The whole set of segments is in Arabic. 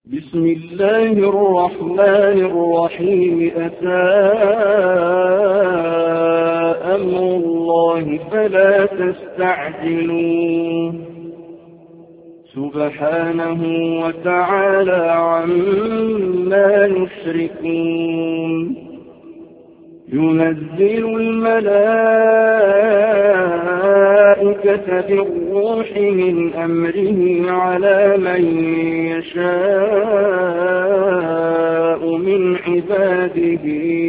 بسم الله الرحمن الرحيم. أتى أمر الله فلا تستعجلوه سبحانه وتعالى عما يشركون. ينزل الملائكة بالروح من أمره على من يشاء من عباده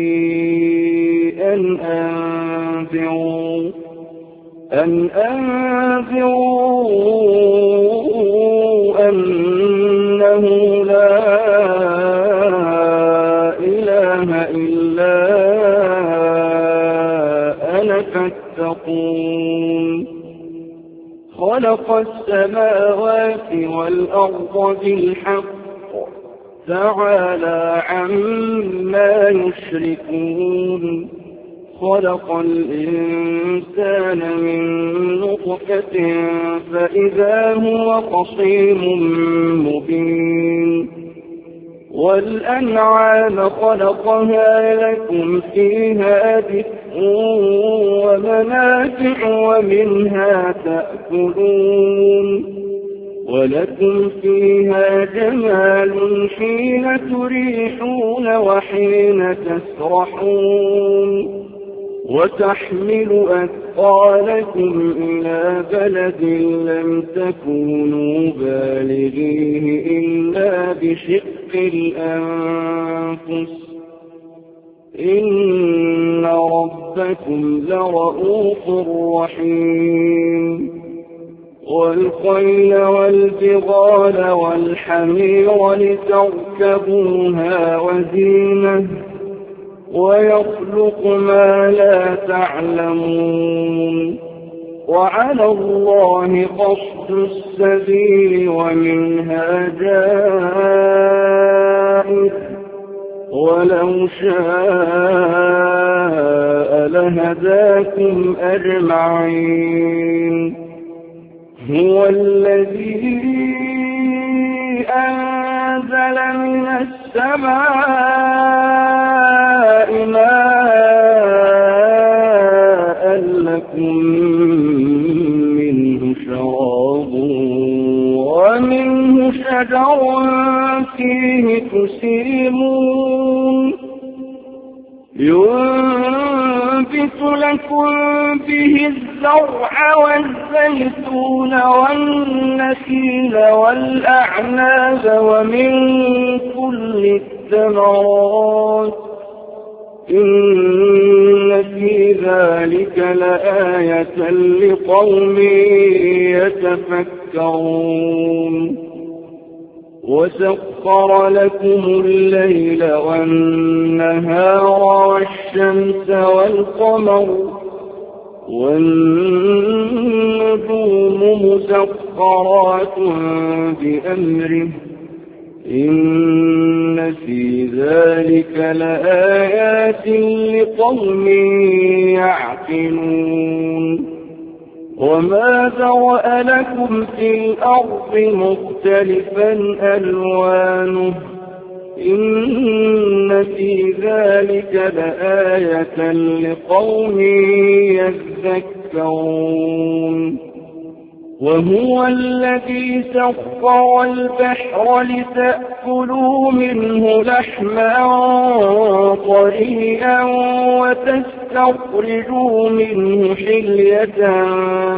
أن أنذروا أنه لا إله إلا أنا فاتقون. خلق السماوات والأرض بالحق تعالى عما يشركون. خلق الإنسان من نطفة فإذا هو خصيم مبين. والأنعام خلقها لكم فيها دفء ومنافع ومنها تأكلون. ولكم فيها جمال حين تريحون وحين تسرحون. وتحمل أثقالكم إلى بلد لم تكونوا بالغيه إلا بشق الأنفس إن ربكم لرؤوف رحيم. والخيل والبغال والحمير لتركبوها وزينة ويخلق ما لا تعلمون. وعلى الله قصد السبيل ومنها جائر ولو شاء لهداكم أجمعين. هو الذي أنزل من السماء ماء لكم منه شراب ومنه شجر فيه تسيمون. ينبت لكم به الزرع والزيتون والنخيل والأعناب ومن كل الثمرات إن في ذلك لآية لقوم يتفكرون. وسخر لكم الليل والنهار والشمس والقمر والنجوم مسخرات بأمره إن في ذلك لآيات لقوم يعقلون. وما ذرأ لكم في الأرض مختلفا ألوانه إن في ذلك لآية لقوم يذكرون. وهو الذي سخر البحر لتأكلوا منه لحما طريا وتستخرجوا منه حلية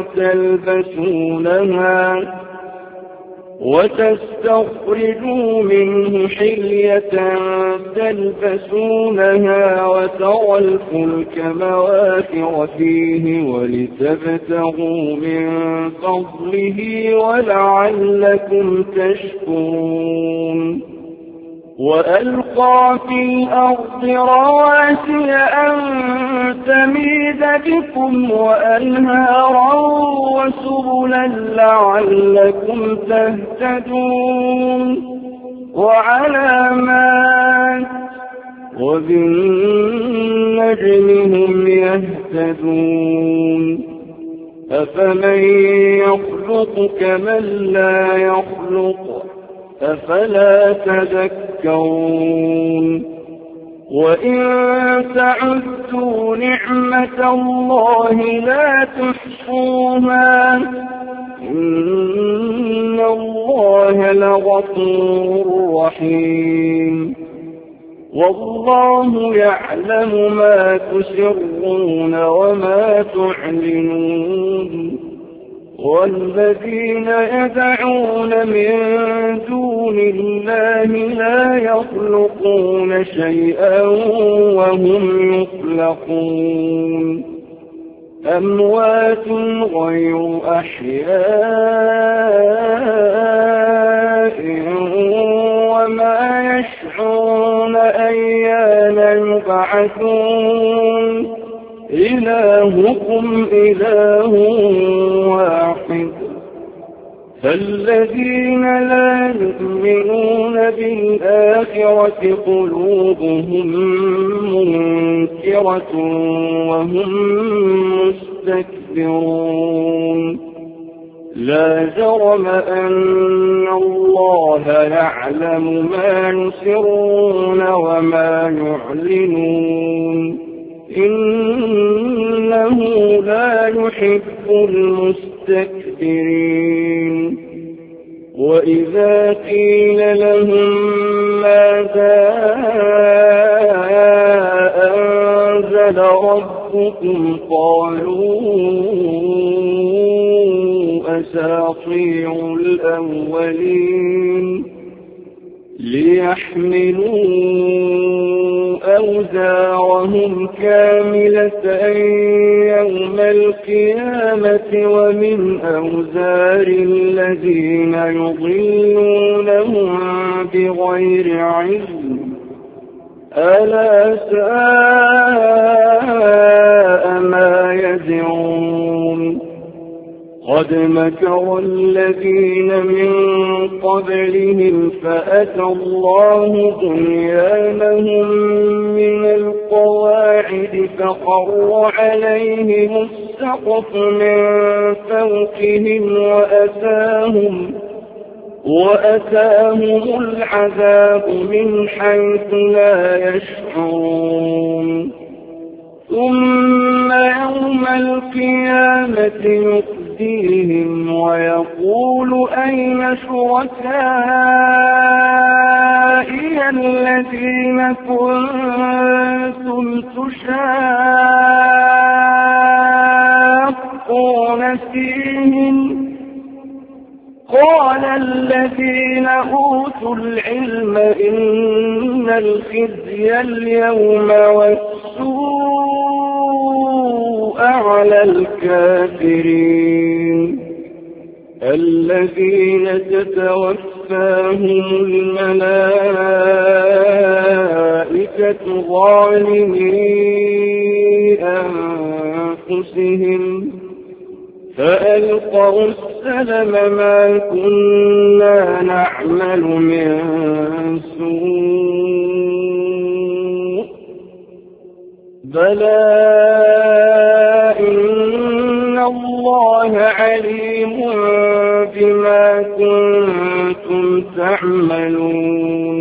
تلبسونها وترى الفلك مواخر فيه ولتبتغوا من فضله ولعلكم تشكرون. وألقى في الأرض رواسي أن تميد بكم وأنهارا وسبلا لعلكم تهتدون. وعلامات وبالنجم هم يهتدون. أفمن يخلق كمن لا يخلق أفلا تذكرون وإن تعدوا نعمة الله لا تحصوها إن الله لغفور رحيم والله يعلم ما تسرون وما تعلنون والذين يدعون من دون الله لا يخلقون شيئا وهم يخلقون أموات غير أحياء وما يشعرون أيان يبعثون إلهكم إله واحد فالذين لا يؤمنون بالآخرة قلوبهم منكرة وهم مستكبرون لا جرم أن الله يعلم ما يسرون وما يعلنون إنه لا يحب المستكبرين وإذا قيل لهم ماذا أنزل ربكم قالوا أساطير الأولين ليحملوا أوزارهم كاملة يوم القيامة ومن أوزار الذين يضلونهم بغير علم ألا ساء ما يزرون قد مكر الذين من قبلهم فأتى الله بنيانهم من القواعد فخر عليهم السقف من فوقهم وأتاهم العذاب من حيث لا يشعرون ثم يوم القيامة يخزيهم ويقول أين شركائي الذين كنتم تشاقون فيهم قال الذين أوتوا العلم إن الخزي اليوم والسوء على الكافرين الذين تتوفاهم الملائكة ظالمي أنفسهم فألقوا السلم ما كنا نعمل من سوء بلى إن الله عليم بما كنتم تعملون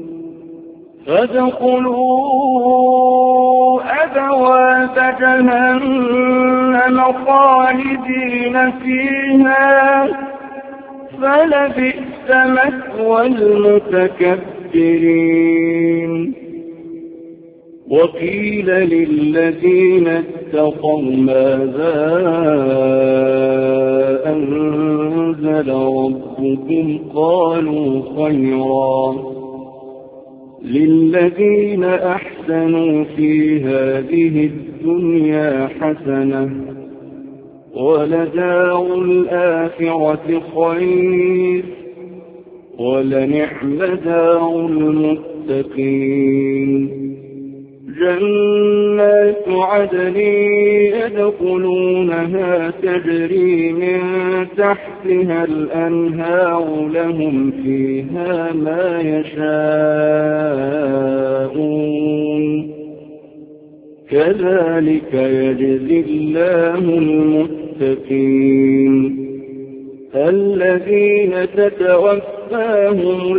فادخلوا أبواب جهنم خالدين فيها فلبئس مثوى المتكبرين وقيل للذين اتقوا ماذا أنزل ربكم قالوا خيرا للذين أحسنوا في هذه الدنيا حسنة ولدار الآخرة خير ولنعم دار المتقين جنات عدن يدخلونها تجري من تحتها الأنهار لهم فيها ما يشاءون كذلك يجزي الله المتقين الذين تتوفاهم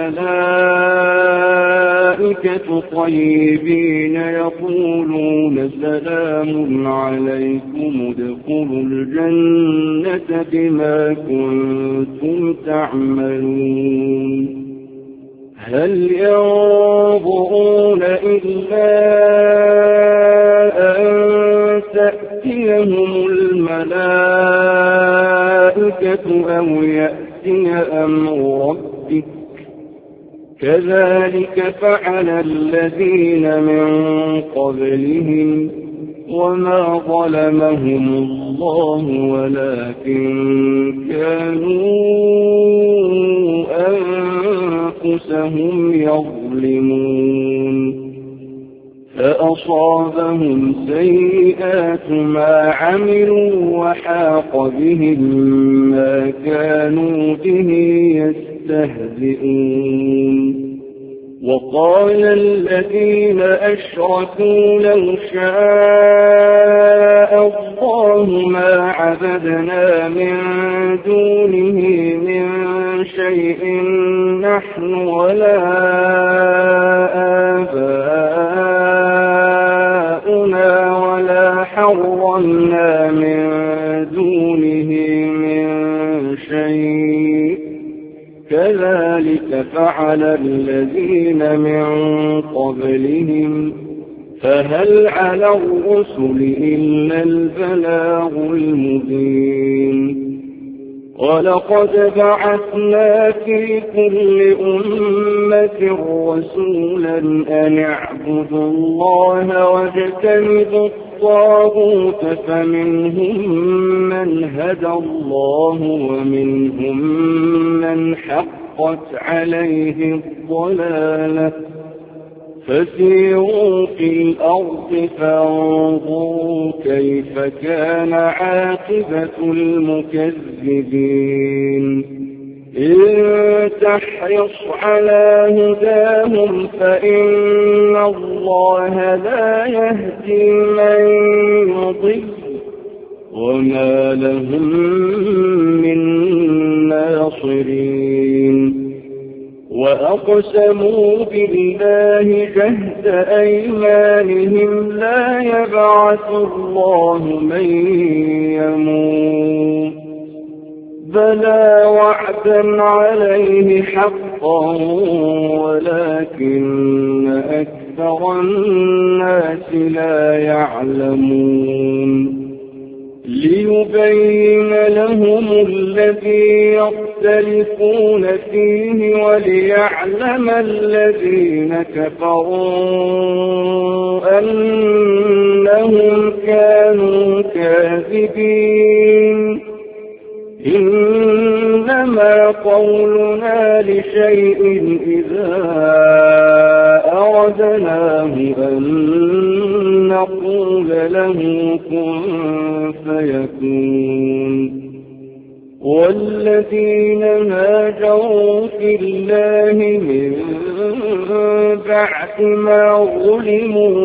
الملائكة طيبين يقولون سلام عليكم ادخلوا الجنة بما كنتم تعملون هل ينظرون إلا أن تأتيهم الملائكة أو يأتي أمر ربك كذلك فعل الذين من قبلهم وما ظلمهم الله ولكن كانوا أنفسهم يظلمون فأصابهم سيئات ما عملوا وحاق بهم ما كانوا به يستهزئون وقال الذين أشركوا لو شاء الله ما عبدنا من دونه من شيء نحن ولا آباؤنا ولا حرمنا من دونه من شيء كذلك فعل الذين من قبلهم فهل على الرسل إلا البلاغ المبين ولقد بعثنا في كل أمة رسولا أن اعبدوا الله واجتنبوا الطاغوت فمنهم من هدى الله ومنهم من حقت عليه الضلالة فسيروا في الأرض فانظروا كيف كان عاقبة المكذبين إن تحرص على هداهم فإن الله لا يهدي من يضل وما لهم من ناصرين وأقسموا بالله جهد أيمانهم لا يبعث الله من يموت بلى وعدا عليه حقا ولكن أكثر الناس لا يعلمون ليبين لهم الذي يختلفون فيه وليعلم الذين كفروا أنهم كانوا كاذبين إنما قولنا لشيء إذا أردناه أن نقول له كن فيكون والذين هاجروا في الله من بعد ما ظلموا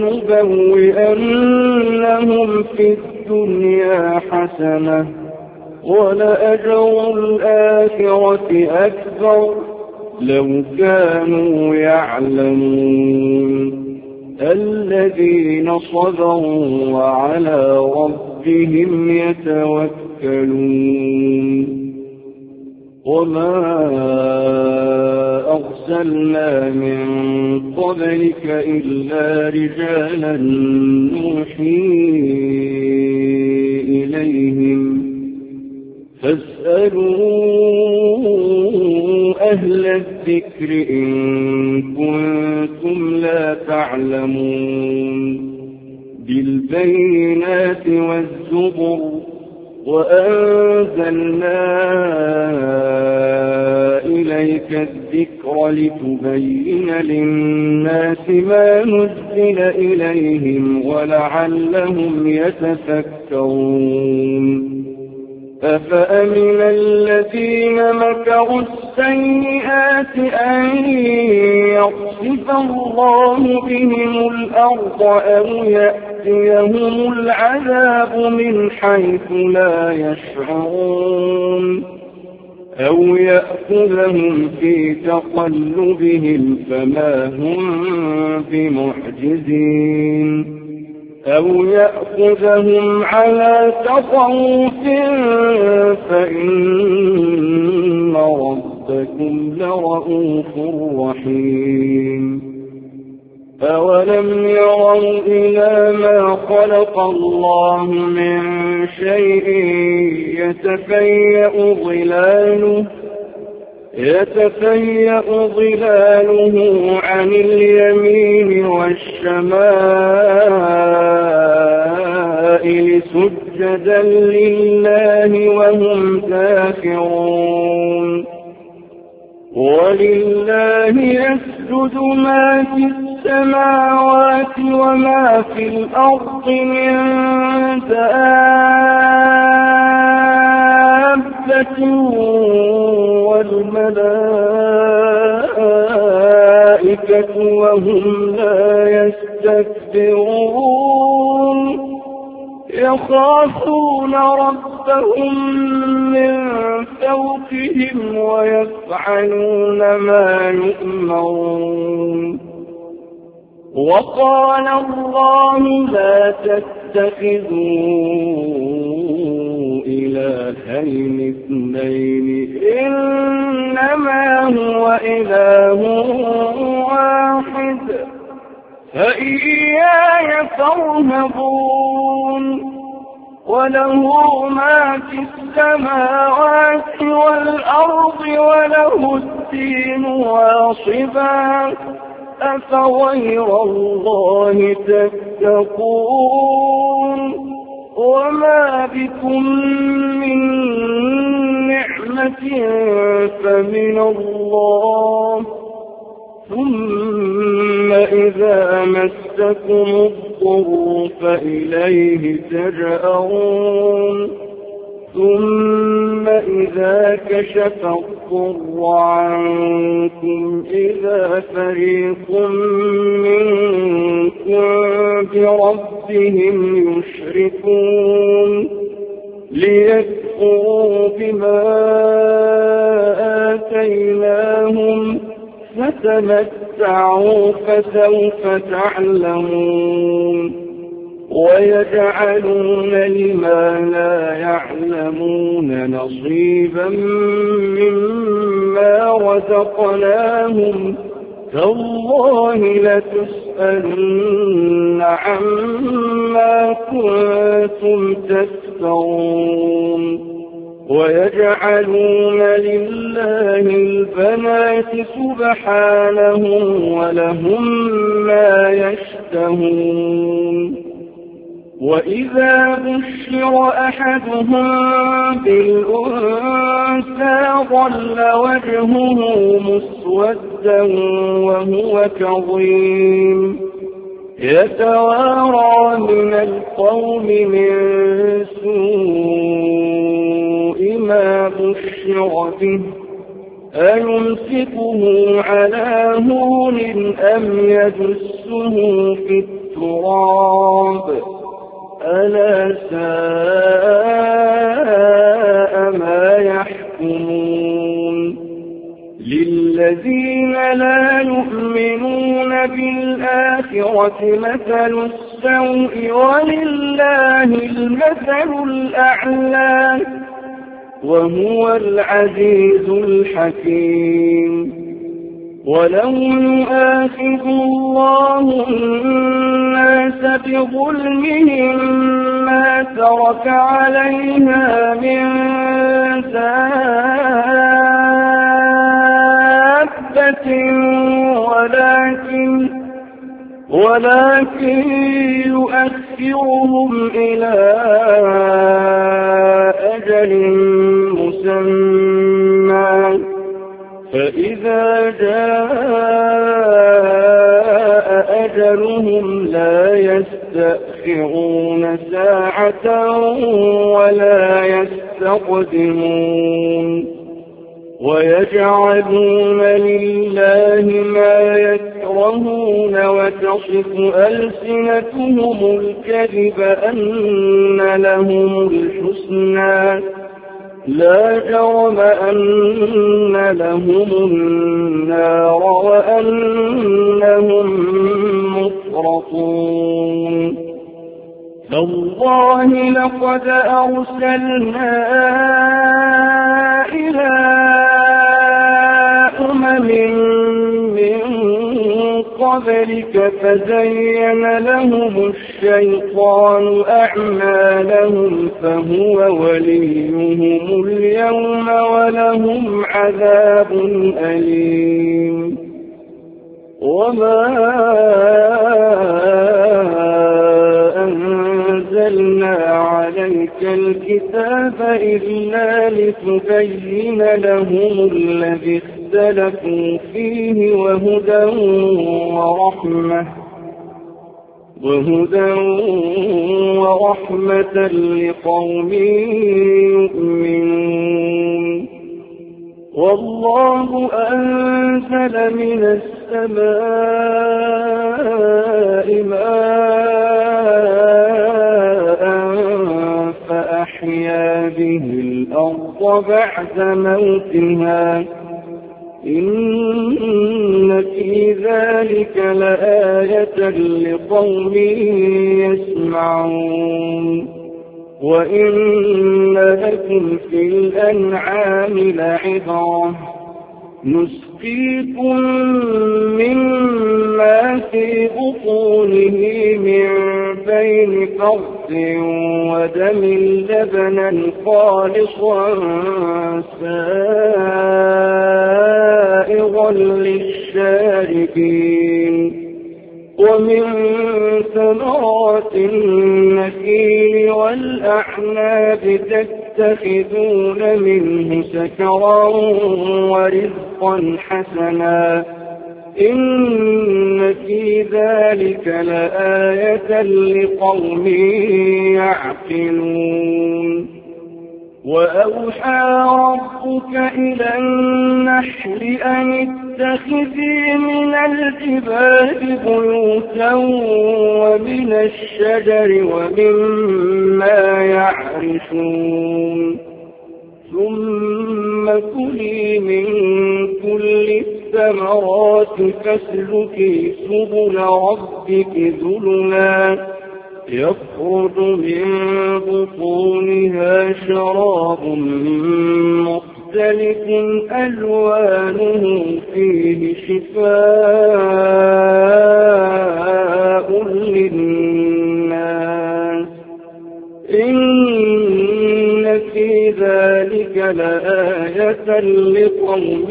لنبوئنهم في الدنيا حسنة ولأجر الآخرة أكبر لو كانوا يعلمون الذين صبروا وعلى ربهم يتوكلون وما أرسلنا من قبلك إلا رجالا نوحي إليهم فاسألوا أهل الذكر إن كنتم لا تعلمون بالبينات والزبر وأنزلنا إليك الذكر لتبين للناس ما نزل إليهم ولعلهم يتفكرون أفأمن الذين مكروا السيئات أن يخسف الله بهم الأرض أو يأتي يأتيهم العذاب من حيث لا يشعرون أو يأخذهم في تقلبهم فما هم بمعجزين أو يأخذهم على تخوف فإن ربكم لرؤوف رحيم أولم يروا إلى ما خلق الله من شيء يتفيأ ظلاله عن اليمين والشمائل سجدا لله وهم داخرون ولله يسجد ما في السماوات وما في الأرض من دابة والملائكة وهم لا يستكبرون يخافون ربهم من فوقهم ويفعلون ما يؤمرون وقال الله لا تتخذوا إلهين اثنين إنما هو إله واحد فإياي فارهبون وله ما في السماوات والأرض وله الدين واصبا أفغير الله تتقون وما بكم من نعمة فمن الله ثم إذا مسكم الضر فإليه تجأرون ثم إذا كشف الضر عنكم إذا فريق منكم بربهم يشركون ليكفروا بما آتيناهم فتمتعوا فسوف تعلمون ويجعلون لما لا يعلمون نصيبا مما رزقناهم تالله لتسألن عما كنتم تفترون ويجعلون لله البنات سبحانه ولهم ما يشتهون وإذا بشر أحدهم بالأنثى ظل وجهه مسودا وهو كظيم يتوارى من القوم من سوء ما بشر به أيمسكه على هون أم يدسه في التراب ألا ساء ما يحكمون للذين لا يؤمنون بالآخرة مثل السوء ولله المثل الأعلى وهو العزيز الحكيم ولو يؤاخذ الله الناس بظلمهم ما ترك عليها من دابة ولكن يؤخرهم إلى أجل مسمى فإذا جاء أجلهم لا يستأخرون ساعة ولا يستقدمون ويجعلون لله ما يكرهون وتصف ألسنتهم الكذب أن لهم الحسنى لا جرم أن لهم النار وأنهم مفرطون تالله لقد أرسلنا إلى من قبلك فزين لهم الشيطان أعمالهم فهو وليهم اليوم ولهم عذاب أليم وما أنزلنا عليك الكتاب إلا لتبين لهم الذي اختلفوا فيه وهدى ورحمة لقوم يؤمنون والله أنزل من السماء ماء فأحيا به الأرض بعد موتها إن في ذلك لآية لقوم يسمعون وإن لكم في الأنعام لعبرة نسقيكم مما في بطونه من بين فرث ودم لبنا خالصا سائغا للشاربين ومن ثمرات النخيل والأعناب تتخذون منه سكرا ورزقا حسنا إن في ذلك لآية لقوم يعقلون وأوحى ربك إلى النحل أن اتخذي من الجبال بيوتا ومن الشجر ومما يعرشون ثم كلي من كل الثمرات فاسلكي سبل ربك ذللا يخرج من بطونها شراب مختلف ألوانه فيه شفاء للناس إن في ذلك لآية لقوم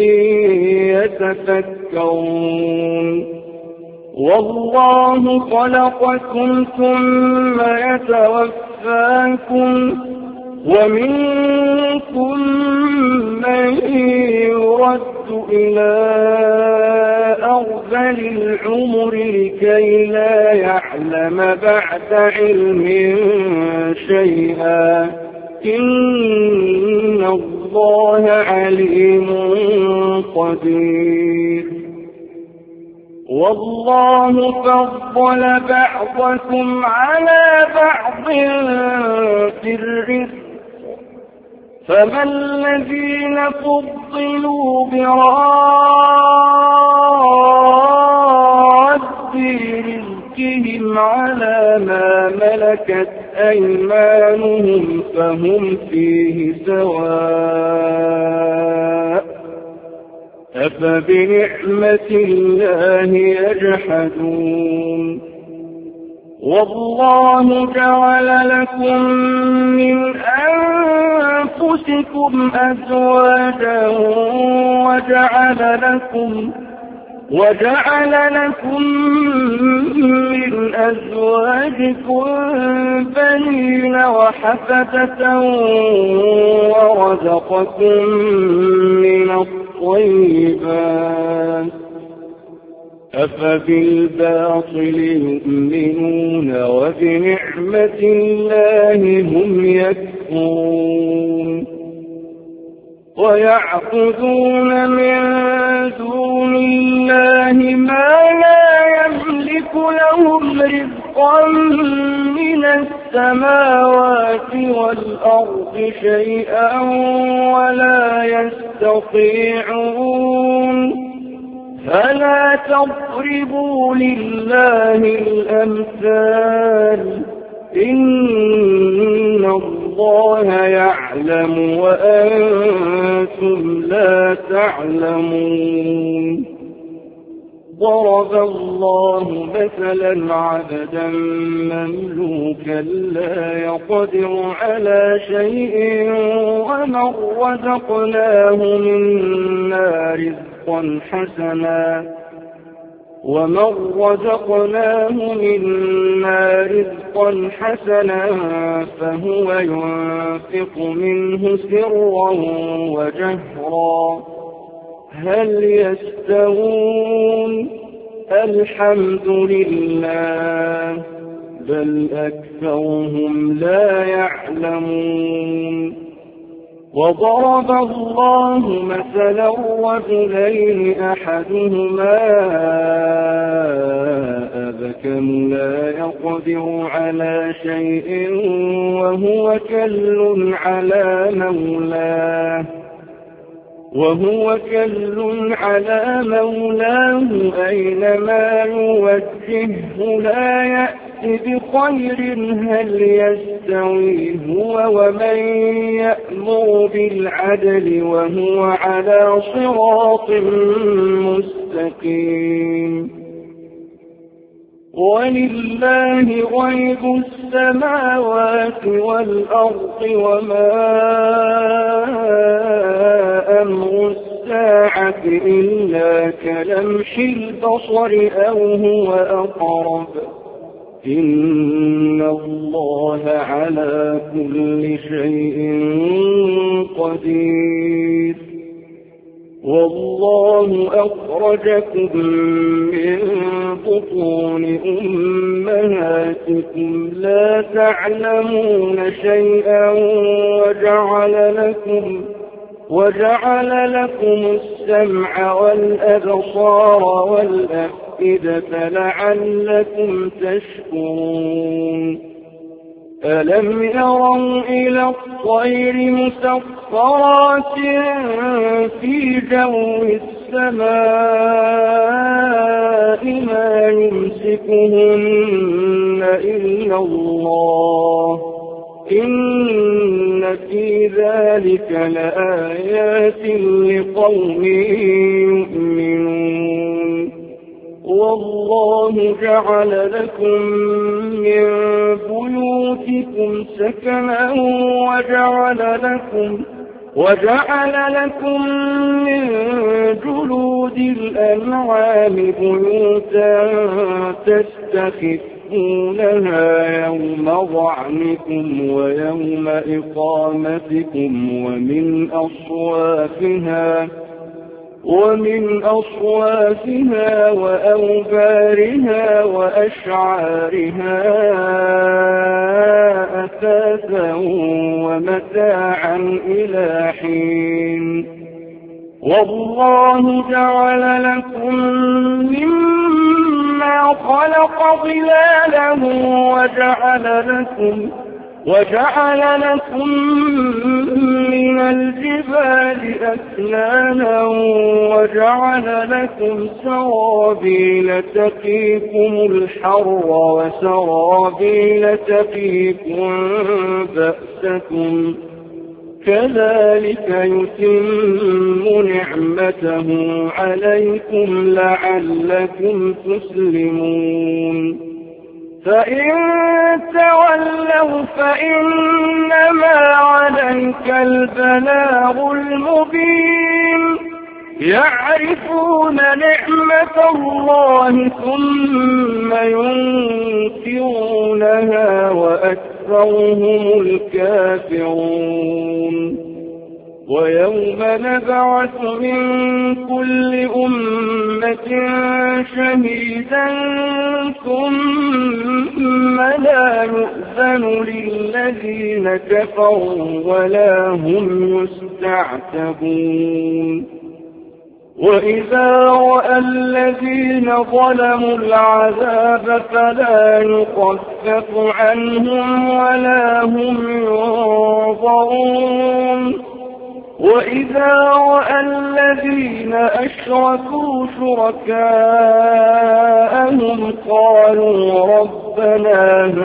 يتفكرون والله خلقكم ثم يتوفاكم ومنكم من يرد إلى أرذل العمر لكي لا يعلم بعد علم شيئا إن الله عليم قدير والله فضل بعضكم على بعض في الرزق فما الذين فضلوا براد رزقهم على ما ملكت أيمانهم فهم فيه سواء أفبنعمة الله يجحدون والله جعل لكم من أنفسكم أزواجا وجعل لكم من أزواجكم بنين وحفدة ورزقكم من الطيبات أفبالباطل يؤمنون وبنعمة الله هم يكفرون ويعبدون من دون الله ما لا يملك السماوات والأرض شيئا ولا يستطيعون فلا تضربوا لله الأمثال إن الله يعلم وأنتم لا تعلمون ضرب الله مثلا عبدا مملوكا لا يقدر على شيء ومن رزقناه منا رزقا حسنا فهو ينفق منه سرا وجهرا هل يستوون الحمد لله بل أكثرهم لا يعلمون وضرب الله مثلا رجلين أحدهما أبكم لا يقدر على شيء وهو كل على مولاه أينما يوجهه لا يأتي بخير هل يستوي هو ومن يأمر بالعدل وهو على صراط مستقيم ولله غيب السماوات والأرض وما أمر الساعة إلا كلمح البصر أو هو أقرب إن الله على كل شيء قدير والله أخرجكم من بطون أمهاتكم لا تعلمون شيئا وجعل لكم السمع والأبصار والأفئدة لعلكم تشكرون ألم يروا إلى الطير مسخرات في جو السماء ما يمسكهن إلا الله إن في ذلك لآيات لقوم يؤمنون والله جعل لكم من بيوتكم سكنا وجعل لكم من جلود الأنعام بيوتا تستخفونها يوم ظعنكم ويوم إقامتكم ومن أصوافها وأوبارها وأشعارها أثاثا ومتاعا إلى حين والله جعل لكم مما خلق ظلالا وجعل لكم من الجبال أكنانا وجعل لكم سرابيل تقيكم الحر وسرابيل تقيكم بأسكم كذلك يتم نعمته عليكم لعلكم تسلمون فإن تولوا فإنما عليك البلاغ المبين يعرفون نعمة الله ثم ينكرونها وأكثرهم الكافرون ويوم نبعث من كل أمة شهيدا ثم لا يؤذن للذين كفروا ولا هم يستعتبون وإذا رأى الذين ظلموا العذاب فلا يخفف عنهم ولا هم ينظرون وإذا رأى الذين أشركوا شركاءهم قالوا ربنا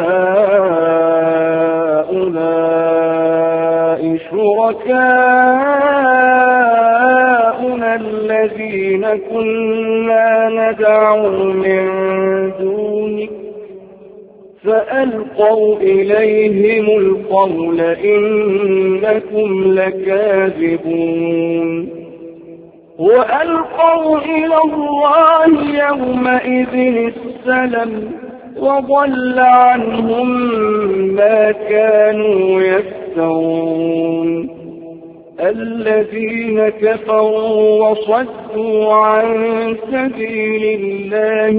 هؤلاء شركاؤنا الذين كنا ندعو من دونك فألقوا إليهم القول إنكم لكاذبون وألقوا إلى الله يومئذ السلم وضل عنهم ما كانوا يفترون الذين كفروا وصدوا عن سبيل الله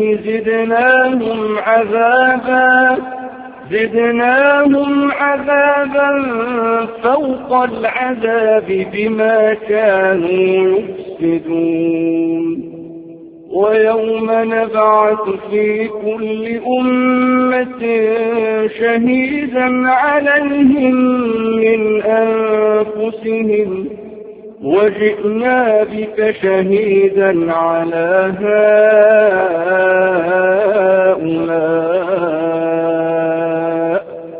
زدناهم عذابا فوق العذاب بما كانوا يفسدون ويوم نبعث في كل أمة شهيدا عليهم من أنفسهم وجئنا بك شهيدا على هؤلاء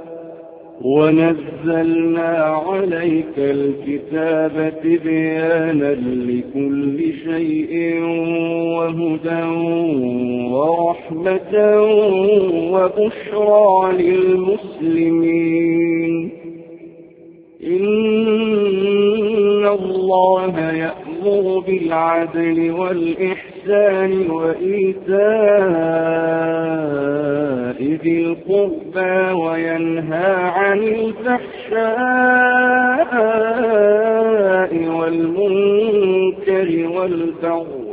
ونزلنا عليك الكتاب تبيانا لكل شيء وهدى ورحمة وبشرى للمسلمين إن الله يأمر بالعدل والإحسان وإيتاء ذي القربى وينهى عن الفحشاء والمنكر والبغي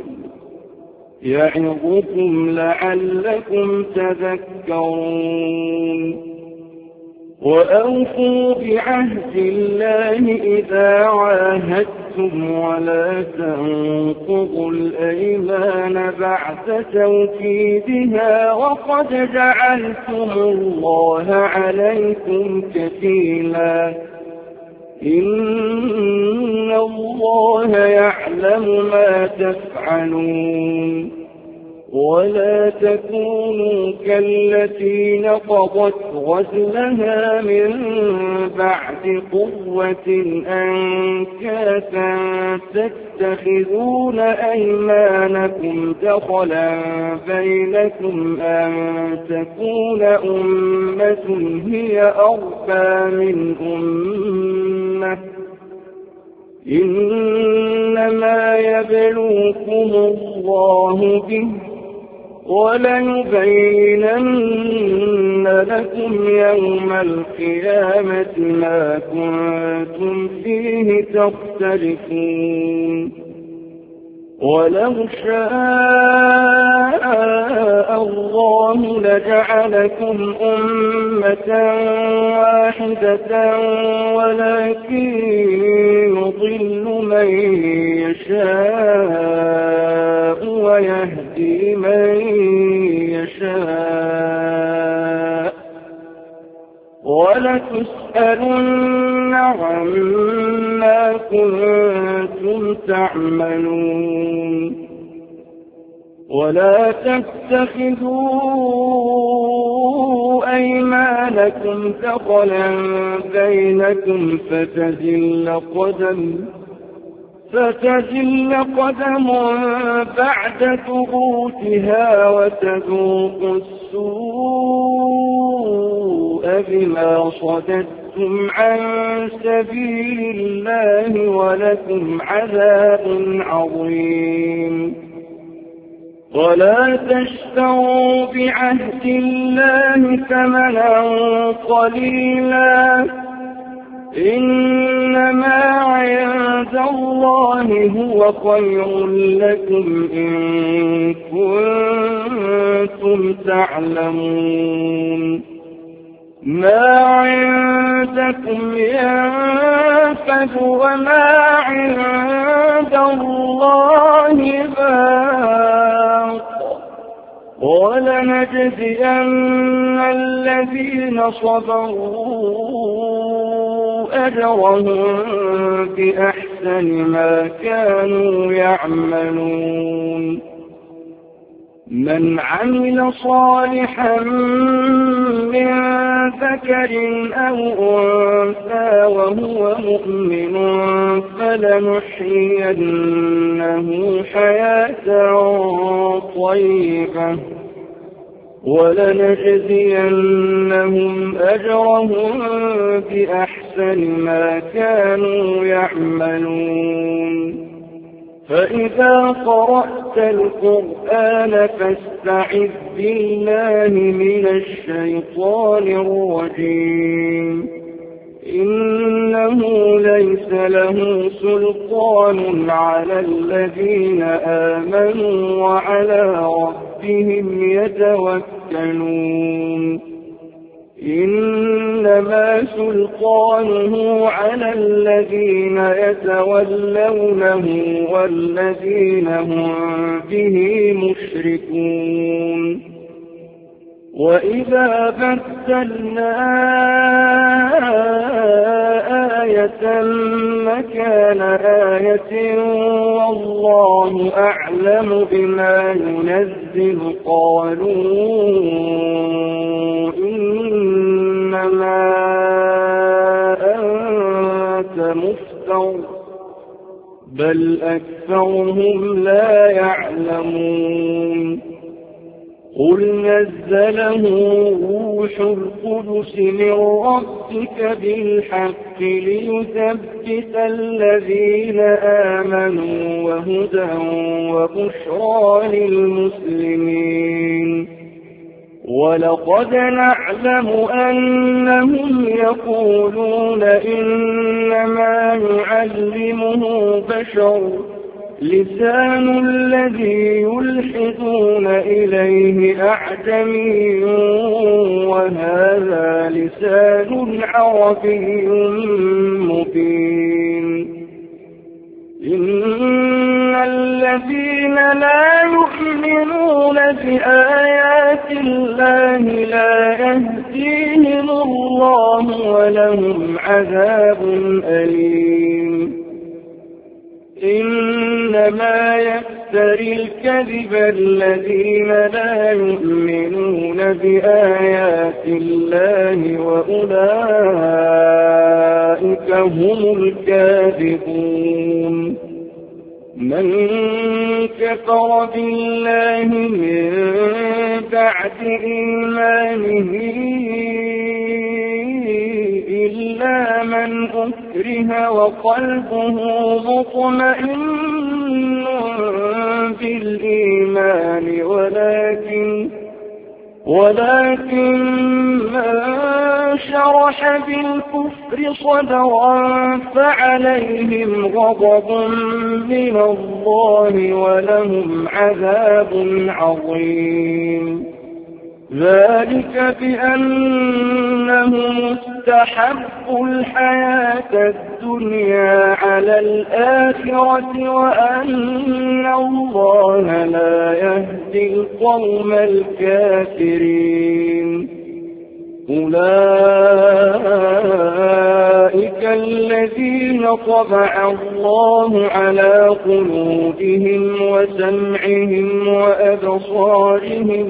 يعظكم لعلكم تذكرون وأوفوا بعهد الله إذا عاهدتم ولا تنقضوا الأيمان بعد توكيدها وقد جعلتم الله عليكم كفيلا إن الله يعلم ما تفعلون ولا تكونوا كالتي نقضت غزلها من بعد قوة أنكاثا تتخذون أيمانكم دخلا بينكم أن تكون أمة هي أربى من أمة إنما يبلوكم الله به وليبينن لكم يوم القيامة ما كنتم فيه تختلفون ولو شاء الله لجعلكم أمة واحدة ولكن يضل من يشاء ويهدي من يشاء ولتسألن عما كنتم تعملون ولا تتخذوا أيمانكم دخلا بينكم فتزل قدم بعد ثبوتها وتذوقوا السوء بما صددتم عن سبيل الله ولكم عذاب عظيم ولا تشتروا بعهد الله ثمنا قليلا إنما عند الله هو خير لكم إن كنتم تعلمون ما عند عندكم ينفد وما عند الله باق ولنجزين الذين صبروا أجرهم بأحسن ما كانوا يعملون من عمل صالحا من ذكر أو أنثى وهو مؤمن فلنحيينه حياة طيبة ولنجزينهم أجرهم بأحسن ما كانوا يعملون فإذا قرأت القرآن فاستعذ بالله من الشيطان الرجيم إنه ليس له سلطان على الذين آمنوا وعلى ربهم يتوكلون إنما سلطانه على الذين يتولونه والذين هم به مشركون وإذا بدلنا آية مكان آية والله أعلم بما ينزل قالوا إنما أنت مفتر بل أكثرهم لا يعلمون قل نزله روح القدس من ربك بالحق ليثبت الذين آمنوا وهدى وبشرى للمسلمين ولقد نعلم أنهم يقولون إنما يعلمه بشر لسان الذي يلحدون إليه أعجمي وهذا لسان عربي مبين إن الذين لا يؤمنون بآيات الله لا يهديهم الله ولهم عذاب أليم إنما يفتري الكذب الذين لا يؤمنون بآيات الله وأولئك هم الكاذبون من كفر بالله من بعد إيمانه إلا من أكره وقلبه مطمئن بالإيمان ولكن من شرح بالكفر صدرا فعليهم غضب من الله ولهم عذاب عظيم ذلك بأنهم استحبوا الحياة الدنيا على الآخرة وأن الله لا يهدي القوم الكافرين أولئك الذين طبع الله على قلوبهم وسمعهم وأبصارهم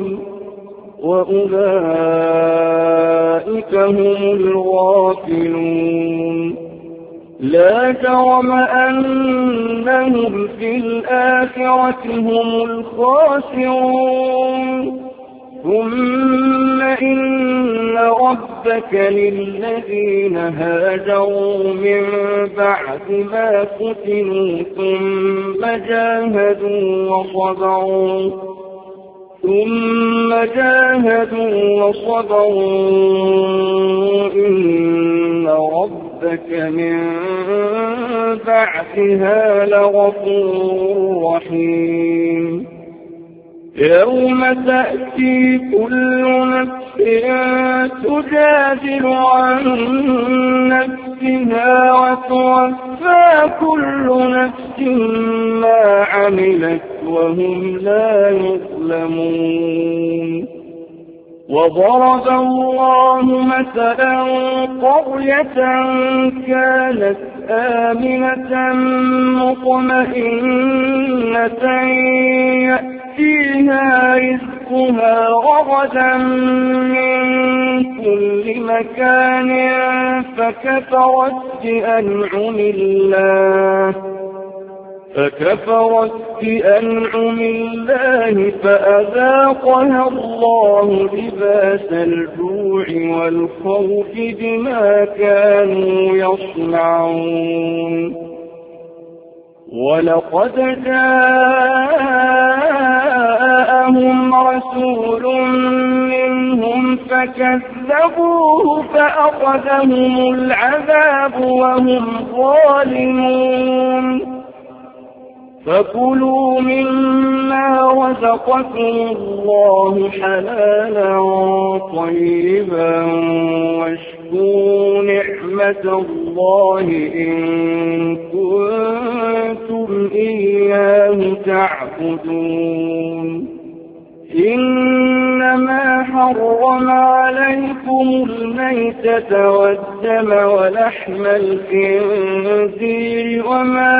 وأولئك هم الغافلون لا جرم أنهم في الآخرة هم الخاسرون ثم إن ربك للذين هاجروا من بعد ما فتنوا ثم جاهدوا وصبروا إن ربك من بعدها لغفور رحيم يوم تأتي كل نفس تجادل عن نفسها وتوفى كل نفس ما عملت وهم لا يظلمون وضرب الله مثلا قرية كانت آمنة مطمئنة يأتيها رزقها رغدا من كل مكان فكفرت بأنعم الله فأذاقها الله لباس الجوع والخوف بما كانوا يصنعون ولقد جاءهم رسول منهم فكذبوه فأخذهم العذاب وهم ظالمون فكلوا مما رزقكم الله حلالا طيبا واشكروا نعمة الله إن كنتم إياه تعبدون إنما حرم عليكم الميتة والدم ولحم الخنزير وما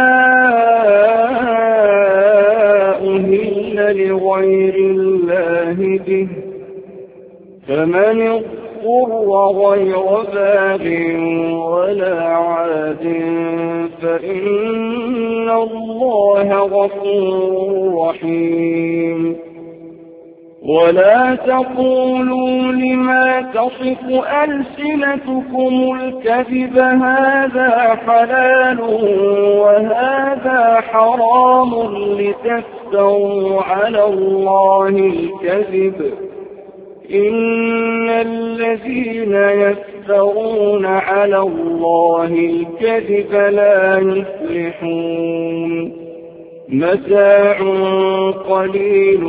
أهل لغير الله به فمن اضطر غير باغ ولا عاد فإن الله غفور رحيم ولا تقولوا لما تصف ألسنتكم الكذب هذا حلال وهذا حرام لتفتروا على الله الكذب إن الذين يفترون على الله الكذب لا يفلحون متاع قليل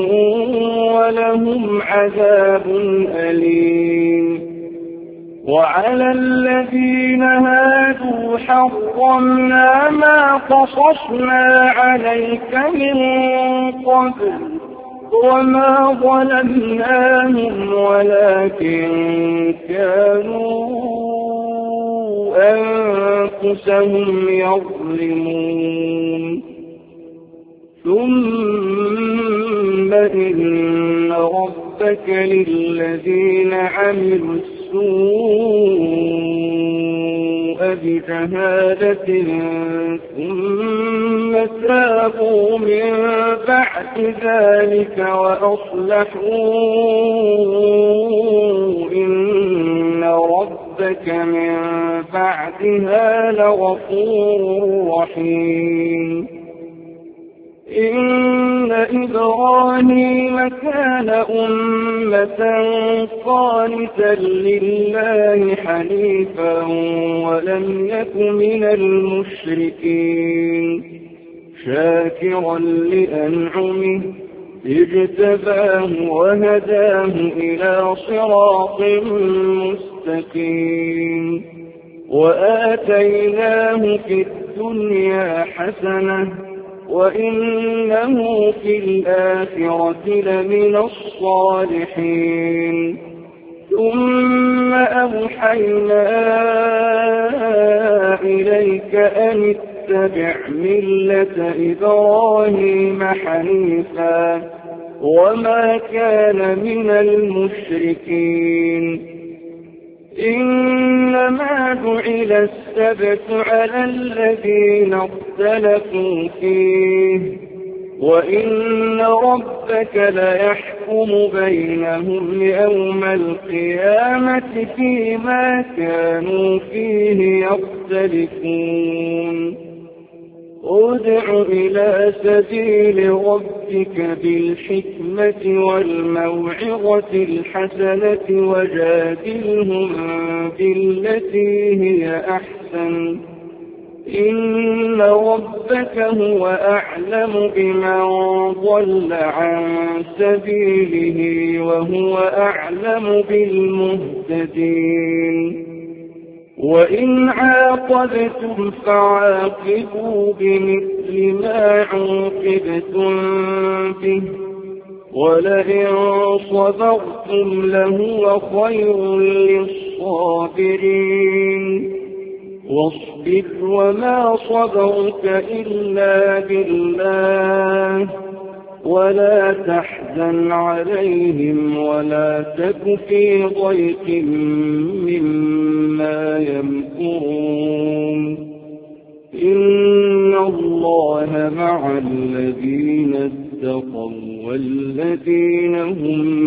ولهم عذاب أليم وعلى الذين هادوا حرمنا ما قصصنا عليك من قبل وما ظلمناهم ولكن كانوا أنفسهم يظلمون ثم إن ربك للذين عملوا السوء بجهالة ثم تابوا من بعد ذلك وأصلحوا إن ربك من بعدها لغفور رحيم إن إبراهيم كان أمة قانتا لله حنيفا ولم يك من المشركين شاكرا لأنعمه اجتباه وهداه إلى صراط مستقيم وآتيناه في الدنيا حسنة وإنه في الآخرة لمن الصالحين ثم أوحينا إليك أن اتبع ملة إبراهيم حنيفا وما كان من المشركين إنما جعل السبت على الذين اختلفوا فيه وإن ربك ليحكم بينهم يوم القيامة فيما كانوا فيه يختلفون ادع إلى سبيل ربك بالحكمة والموعظة الحسنة وجادلهم بالتي هي أحسن إن ربك هو أعلم بمن ضل عن سبيله وهو أعلم بالمهتدين وإن عاقبتم فعاقبوا بمثل ما عوقبتم به ولئن صبرتم لهو خير للصابرين واصبر وما صبرك إلا بالله ولا تحزن عليهم ولا تك في ضيق مما يمكرون إن الله مع الذين اتقوا والذين هم